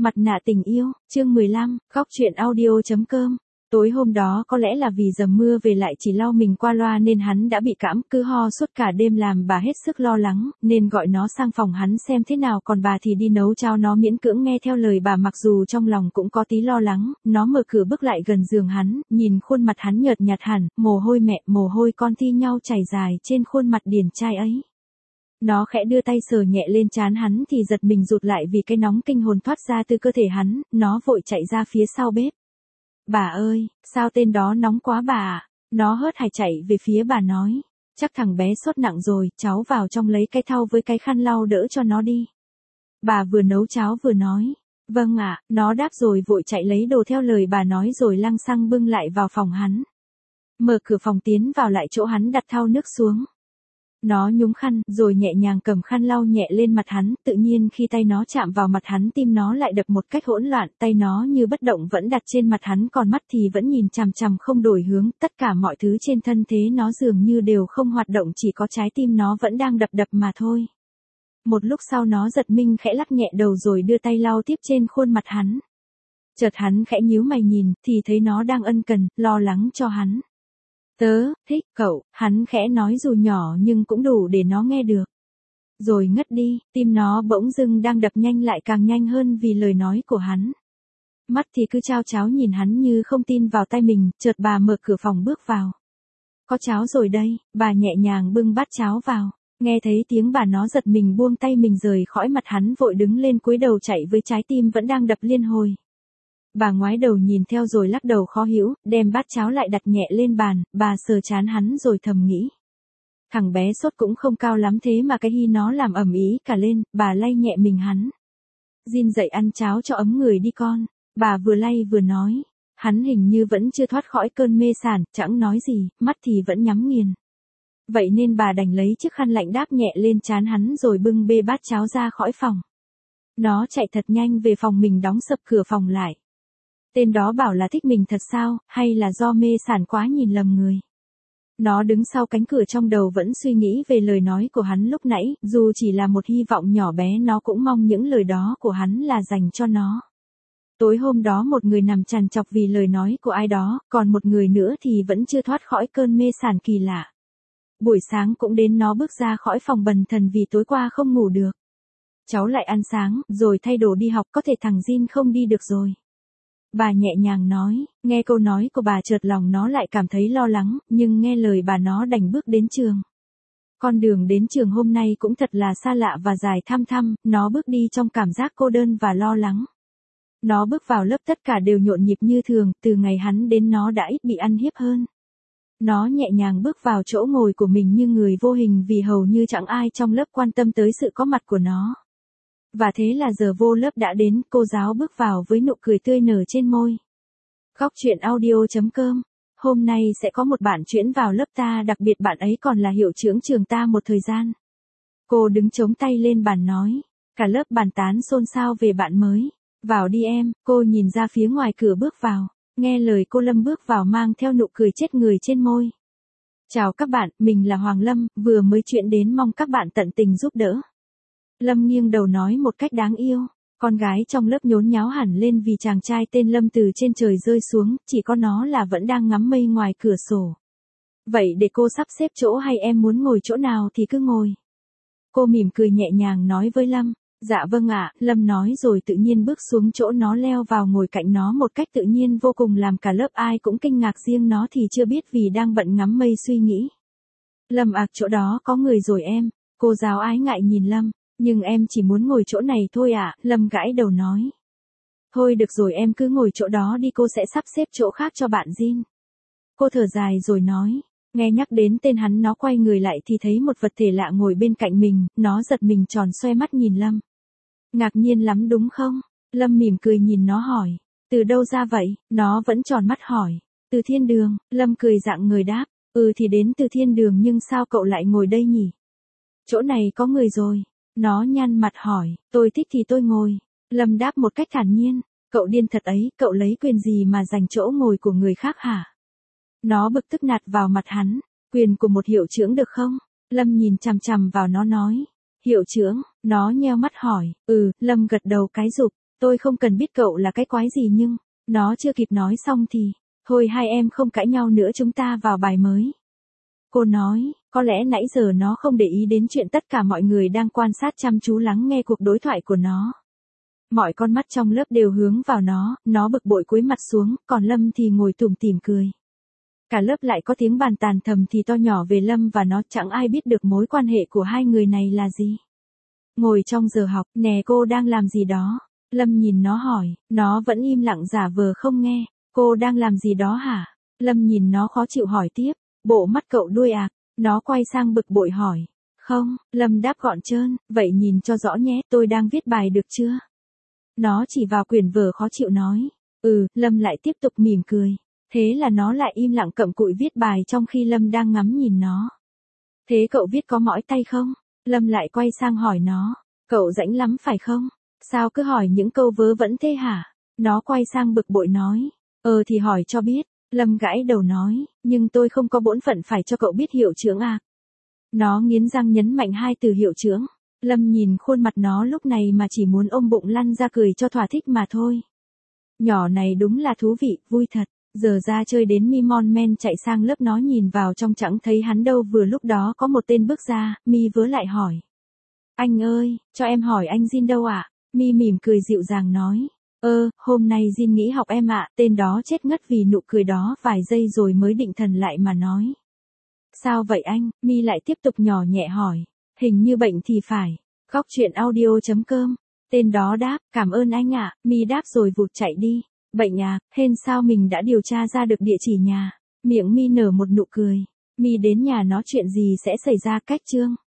Mặt nạ tình yêu, chương 15, góc truyện audio.com. Tối hôm đó có lẽ là vì dầm mưa về lại chỉ lau mình qua loa nên hắn đã bị cảm, cứ ho suốt cả đêm làm bà hết sức lo lắng, nên gọi nó sang phòng hắn xem thế nào, còn bà thì đi nấu cháo. Nó miễn cưỡng nghe theo lời bà mặc dù trong lòng cũng có tí lo lắng. Nó mở cửa bước lại gần giường hắn, nhìn khuôn mặt hắn nhợt nhạt hẳn, mồ hôi mẹ, mồ hôi con thi nhau chảy dài trên khuôn mặt điển trai ấy. Nó khẽ đưa tay sờ nhẹ lên trán hắn thì giật mình rụt lại vì cái nóng kinh hồn thoát ra từ cơ thể hắn, nó vội chạy ra phía sau bếp. Bà ơi, sao tên đó nóng quá bà ạ? Nó hớt hải chạy về phía bà nói. Chắc thằng bé sốt nặng rồi, cháu vào trong lấy cái thau với cái khăn lau đỡ cho nó đi. Bà vừa nấu cháo vừa nói. Vâng ạ, nó đáp rồi vội chạy lấy đồ theo lời bà nói rồi lăng xăng bưng lại vào phòng hắn. Mở cửa phòng tiến vào lại chỗ hắn đặt thau nước xuống. Nó nhúng khăn, rồi nhẹ nhàng cầm khăn lau nhẹ lên mặt hắn, tự nhiên khi tay nó chạm vào mặt hắn tim nó lại đập một cách hỗn loạn, tay nó như bất động vẫn đặt trên mặt hắn còn mắt thì vẫn nhìn chằm chằm không đổi hướng, tất cả mọi thứ trên thân thế nó dường như đều không hoạt động, chỉ có trái tim nó vẫn đang đập đập mà thôi. Một lúc sau nó giật mình khẽ lắc nhẹ đầu rồi đưa tay lau tiếp trên khuôn mặt hắn. Chợt hắn khẽ nhíu mày nhìn, thì thấy nó đang ân cần, lo lắng cho hắn. Tớ, thích cậu, hắn khẽ nói dù nhỏ nhưng cũng đủ để nó nghe được. Rồi ngất đi, tim nó bỗng dưng đang đập nhanh lại càng nhanh hơn vì lời nói của hắn. Mắt thì cứ chao cháo nhìn hắn như không tin vào tay mình, chợt bà mở cửa phòng bước vào. Có cháo rồi đây, bà nhẹ nhàng bưng bát cháo vào. Nghe thấy tiếng bà nó giật mình buông tay mình rời khỏi mặt hắn vội đứng lên cúi đầu chạy với trái tim vẫn đang đập liên hồi. Bà ngoái đầu nhìn theo rồi lắc đầu khó hiểu, đem bát cháo lại đặt nhẹ lên bàn, bà sờ trán hắn rồi thầm nghĩ. Thằng bé sốt cũng không cao lắm thế mà cái hi nó làm ầm ĩ cả lên, bà lay nhẹ mình hắn. Jin dậy ăn cháo cho ấm người đi con, bà vừa lay vừa nói. Hắn hình như vẫn chưa thoát khỏi cơn mê sảng, chẳng nói gì, mắt thì vẫn nhắm nghiền. Vậy nên bà đành lấy chiếc khăn lạnh đáp nhẹ lên trán hắn rồi bưng bê bát cháo ra khỏi phòng. Nó chạy thật nhanh về phòng mình đóng sập cửa phòng lại. Tên đó bảo là thích mình thật sao, hay là do mê sảng quá nhìn lầm người. Nó đứng sau cánh cửa trong đầu vẫn suy nghĩ về lời nói của hắn lúc nãy, dù chỉ là một hy vọng nhỏ bé nó cũng mong những lời đó của hắn là dành cho nó. Tối hôm đó một người nằm trằn trọc vì lời nói của ai đó, còn một người nữa thì vẫn chưa thoát khỏi cơn mê sảng kỳ lạ. Buổi sáng cũng đến nó bước ra khỏi phòng bần thần vì tối qua không ngủ được. Cháu lại ăn sáng, rồi thay đồ đi học, có thể thằng Jin không đi được rồi. Bà nhẹ nhàng nói, nghe câu nói của bà chợt lòng nó lại cảm thấy lo lắng, nhưng nghe lời bà nó đành bước đến trường. Con đường đến trường hôm nay cũng thật là xa lạ và dài thăm thăm, nó bước đi trong cảm giác cô đơn và lo lắng. Nó bước vào lớp tất cả đều nhộn nhịp như thường, từ ngày hắn đến nó đã ít bị ăn hiếp hơn. Nó nhẹ nhàng bước vào chỗ ngồi của mình như người vô hình vì hầu như chẳng ai trong lớp quan tâm tới sự có mặt của nó. Và thế là giờ vô lớp đã đến, cô giáo bước vào với nụ cười tươi nở trên môi. Góc truyện audio.com. Hôm nay sẽ có một bạn chuyển vào lớp ta, đặc biệt bạn ấy còn là hiệu trưởng trường ta một thời gian. Cô đứng chống tay lên bàn nói. Cả lớp bàn tán xôn xao về bạn mới. Vào đi em, cô nhìn ra phía ngoài cửa bước vào. Nghe lời cô Lâm bước vào mang theo nụ cười chết người trên môi. Chào các bạn, mình là Hoàng Lâm, vừa mới chuyển đến mong các bạn tận tình giúp đỡ. Lâm nghiêng đầu nói một cách đáng yêu. Con gái trong lớp nhốn nháo hẳn lên vì chàng trai tên Lâm từ trên trời rơi xuống, chỉ có nó là vẫn đang ngắm mây ngoài cửa sổ. Vậy để cô sắp xếp chỗ hay em muốn ngồi chỗ nào thì cứ ngồi. Cô mỉm cười nhẹ nhàng nói với Lâm. Dạ vâng ạ, Lâm nói rồi tự nhiên bước xuống chỗ nó leo vào ngồi cạnh nó một cách tự nhiên vô cùng làm cả lớp ai cũng kinh ngạc, riêng nó thì chưa biết vì đang bận ngắm mây suy nghĩ. Lâm chỗ đó có người rồi em. Cô giáo ái ngại nhìn Lâm. Nhưng em chỉ muốn ngồi chỗ này thôi ạ, Lâm gãi đầu nói. Thôi được rồi em cứ ngồi chỗ đó đi, cô sẽ sắp xếp chỗ khác cho bạn Jin. Cô thở dài rồi nói. Nghe nhắc đến tên hắn nó quay người lại thì thấy một vật thể lạ ngồi bên cạnh mình, nó giật mình tròn xoe mắt nhìn Lâm. Ngạc nhiên lắm đúng không? Lâm mỉm cười nhìn nó hỏi. Từ đâu ra vậy? Nó vẫn tròn mắt hỏi. Từ thiên đường, Lâm cười rạng người đáp. Thì đến từ thiên đường nhưng sao cậu lại ngồi đây nhỉ? Chỗ này có người rồi. Nó nhăn mặt hỏi, tôi thích thì tôi ngồi. Lâm đáp một cách thản nhiên, cậu điên thật ấy, cậu lấy quyền gì mà giành chỗ ngồi của người khác hả? Nó bực tức nạt vào mặt hắn, quyền của một hiệu trưởng được không? Lâm nhìn chằm chằm vào nó nói, hiệu trưởng, nó nheo mắt hỏi, Lâm gật đầu cái rụp, Tôi không cần biết cậu là cái quái gì nhưng, nó chưa kịp nói xong thì, thôi hai em không cãi nhau nữa chúng ta vào bài mới. Cô nói, có lẽ nãy giờ nó không để ý đến chuyện tất cả mọi người đang quan sát chăm chú lắng nghe cuộc đối thoại của nó. Mọi con mắt trong lớp đều hướng vào nó bực bội cúi mặt xuống, còn Lâm thì ngồi tủm tỉm cười. Cả lớp lại có tiếng bàn tàn thầm thì to nhỏ về Lâm và nó, chẳng ai biết được mối quan hệ của hai người này là gì. Ngồi trong giờ học, nè cô đang làm gì đó? Lâm nhìn nó hỏi, nó vẫn im lặng giả vờ không nghe. Cô đang làm gì đó hả? Lâm nhìn nó khó chịu hỏi tiếp, bộ mắt cậu đuôi à? Nó quay sang bực bội hỏi. Không, Lâm đáp gọn trơn, vậy nhìn cho rõ nhé, tôi đang viết bài được chưa? Nó chỉ vào quyển vở khó chịu nói. Lâm lại tiếp tục mỉm cười. Thế là nó lại im lặng cặm cụi viết bài trong khi Lâm đang ngắm nhìn nó. Thế cậu viết có mỏi tay không? Lâm lại quay sang hỏi nó. Cậu rảnh lắm phải không? Sao cứ hỏi những câu vớ vẩn thế hả? Nó quay sang bực bội nói. Thì hỏi cho biết. Lâm gãi đầu nói, nhưng tôi không có bổn phận phải cho cậu biết hiệu trưởng à. Nó nghiến răng nhấn mạnh hai từ hiệu trưởng. Lâm nhìn khuôn mặt nó lúc này mà chỉ muốn ôm bụng lăn ra cười cho thỏa thích mà thôi. Nhỏ này đúng là thú vị, vui thật. Giờ ra chơi đến Mi Mon Men chạy sang lớp nó nhìn vào trong chẳng thấy hắn đâu, vừa lúc đó có một tên bước ra, Mi vớ lại hỏi. Anh ơi, cho em hỏi anh Jin đâu ạ? Mi mỉm cười dịu dàng nói. Hôm nay Jin nghỉ học em ạ. Tên đó chết ngất vì nụ cười đó vài giây rồi mới định thần lại mà nói. Sao vậy anh? Mi lại tiếp tục nhỏ nhẹ hỏi. Hình như bệnh thì phải. Góc truyện audio.com. Tên đó đáp, cảm ơn anh ạ. Mi đáp rồi vụt chạy đi. Bệnh à, hên sao mình đã điều tra ra được địa chỉ nhà. Miệng Mi nở một nụ cười. Mi đến nhà nó chuyện gì sẽ xảy ra cách chương.